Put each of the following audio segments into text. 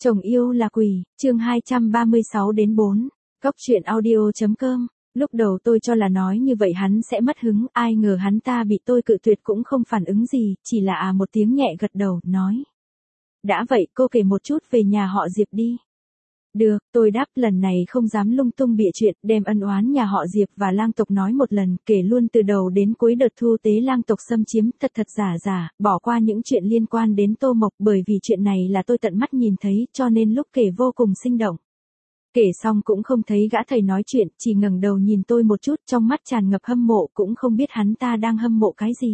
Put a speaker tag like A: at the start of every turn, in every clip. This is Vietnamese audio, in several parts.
A: Chồng yêu là quỷ, chương 236 đến 4, Cốc truyện audio.com. Lúc đầu tôi cho là nói như vậy hắn sẽ mất hứng, ai ngờ hắn ta bị tôi cự tuyệt cũng không phản ứng gì, chỉ là một tiếng nhẹ gật đầu, nói. Đã vậy cô kể một chút về nhà họ Diệp đi. Được, tôi đáp lần này không dám lung tung bịa chuyện, đem ân oán nhà họ Diệp và lang tộc nói một lần, kể luôn từ đầu đến cuối đợt thu tế lang tộc xâm chiếm, thật giả, bỏ qua những chuyện liên quan đến Tô Mộc, bởi vì chuyện này là tôi tận mắt nhìn thấy, cho nên lúc kể vô cùng sinh động. Kể xong cũng không thấy gã thầy nói chuyện, chỉ ngẩng đầu nhìn tôi một chút, trong mắt tràn ngập hâm mộ, cũng không biết hắn ta đang hâm mộ cái gì.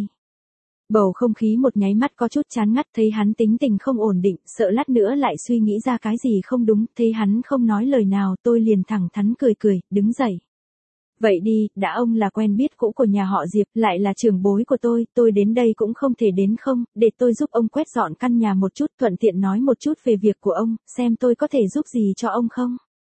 A: Bầu không khí một nháy mắt có chút chán ngắt, thấy hắn tính tình không ổn định, sợ lát nữa lại suy nghĩ ra cái gì không đúng, thấy hắn không nói lời nào, tôi liền thẳng thắn cười, đứng dậy. Vậy đi, đã ông là quen biết cũ của nhà họ Diệp, lại là trưởng bối của tôi đến đây cũng không thể đến không, để tôi giúp ông quét dọn căn nhà một chút, thuận tiện nói một chút về việc của ông, xem tôi có thể giúp gì cho ông không.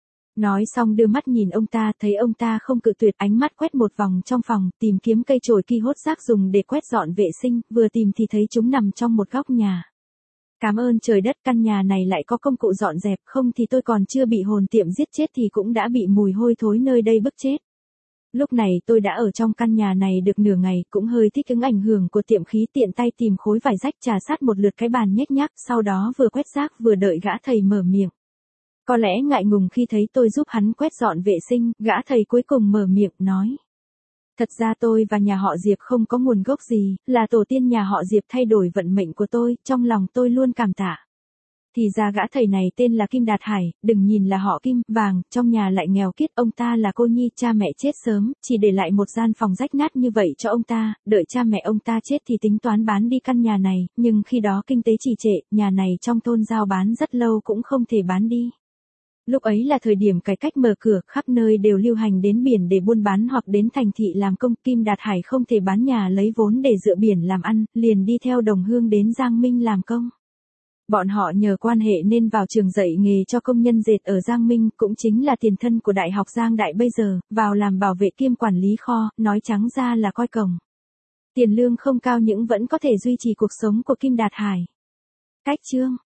A: Nói xong đưa mắt nhìn ông ta, thấy ông ta không cự tuyệt, ánh mắt quét một vòng trong phòng, tìm kiếm cây chổi ki hốt rác dùng để quét dọn vệ sinh, vừa tìm thì thấy chúng nằm trong một góc nhà. Cảm ơn trời đất, căn nhà này lại có công cụ dọn dẹp, không thì tôi còn chưa bị hồn tiệm giết chết thì cũng đã bị mùi hôi thối nơi đây bức chết. Lúc này tôi đã ở trong căn nhà này được nửa ngày, cũng hơi thích ứng ảnh hưởng của tiệm khí, tiện tay tìm khối vải rách trà sát một lượt cái bàn nhếch nhác, sau đó vừa quét rác vừa đợi gã thầy mở miệng. Có lẽ ngại ngùng khi thấy tôi giúp hắn quét dọn vệ sinh, gã thầy cuối cùng mở miệng, nói. Thật ra tôi và nhà họ Diệp không có nguồn gốc gì, là tổ tiên nhà họ Diệp thay đổi vận mệnh của tôi, trong lòng tôi luôn cảm tạ. Thì ra gã thầy này tên là Kim Đạt Hải, đừng nhìn là họ Kim, vàng, trong nhà lại nghèo kiết, ông ta là cô nhi, cha mẹ chết sớm, chỉ để lại một gian phòng rách nát như vậy cho ông ta, đợi cha mẹ ông ta chết thì tính toán bán đi căn nhà này, nhưng khi đó kinh tế trì trệ, nhà này trong thôn giao bán rất lâu cũng không thể bán đi. Lúc ấy là thời điểm cải cách mở cửa, khắp nơi đều lưu hành đến biển để buôn bán hoặc đến thành thị làm công, Kim Đạt Hải không thể bán nhà lấy vốn để dựa biển làm ăn, liền đi theo đồng hương đến Giang Minh làm công. Bọn họ nhờ quan hệ nên vào trường dạy nghề cho công nhân dệt ở Giang Minh, cũng chính là tiền thân của Đại học Giang Đại bây giờ, vào làm bảo vệ kiêm quản lý kho, nói trắng ra là coi cổng. Tiền lương không cao nhưng vẫn có thể duy trì cuộc sống của Kim Đạt Hải. Cách chương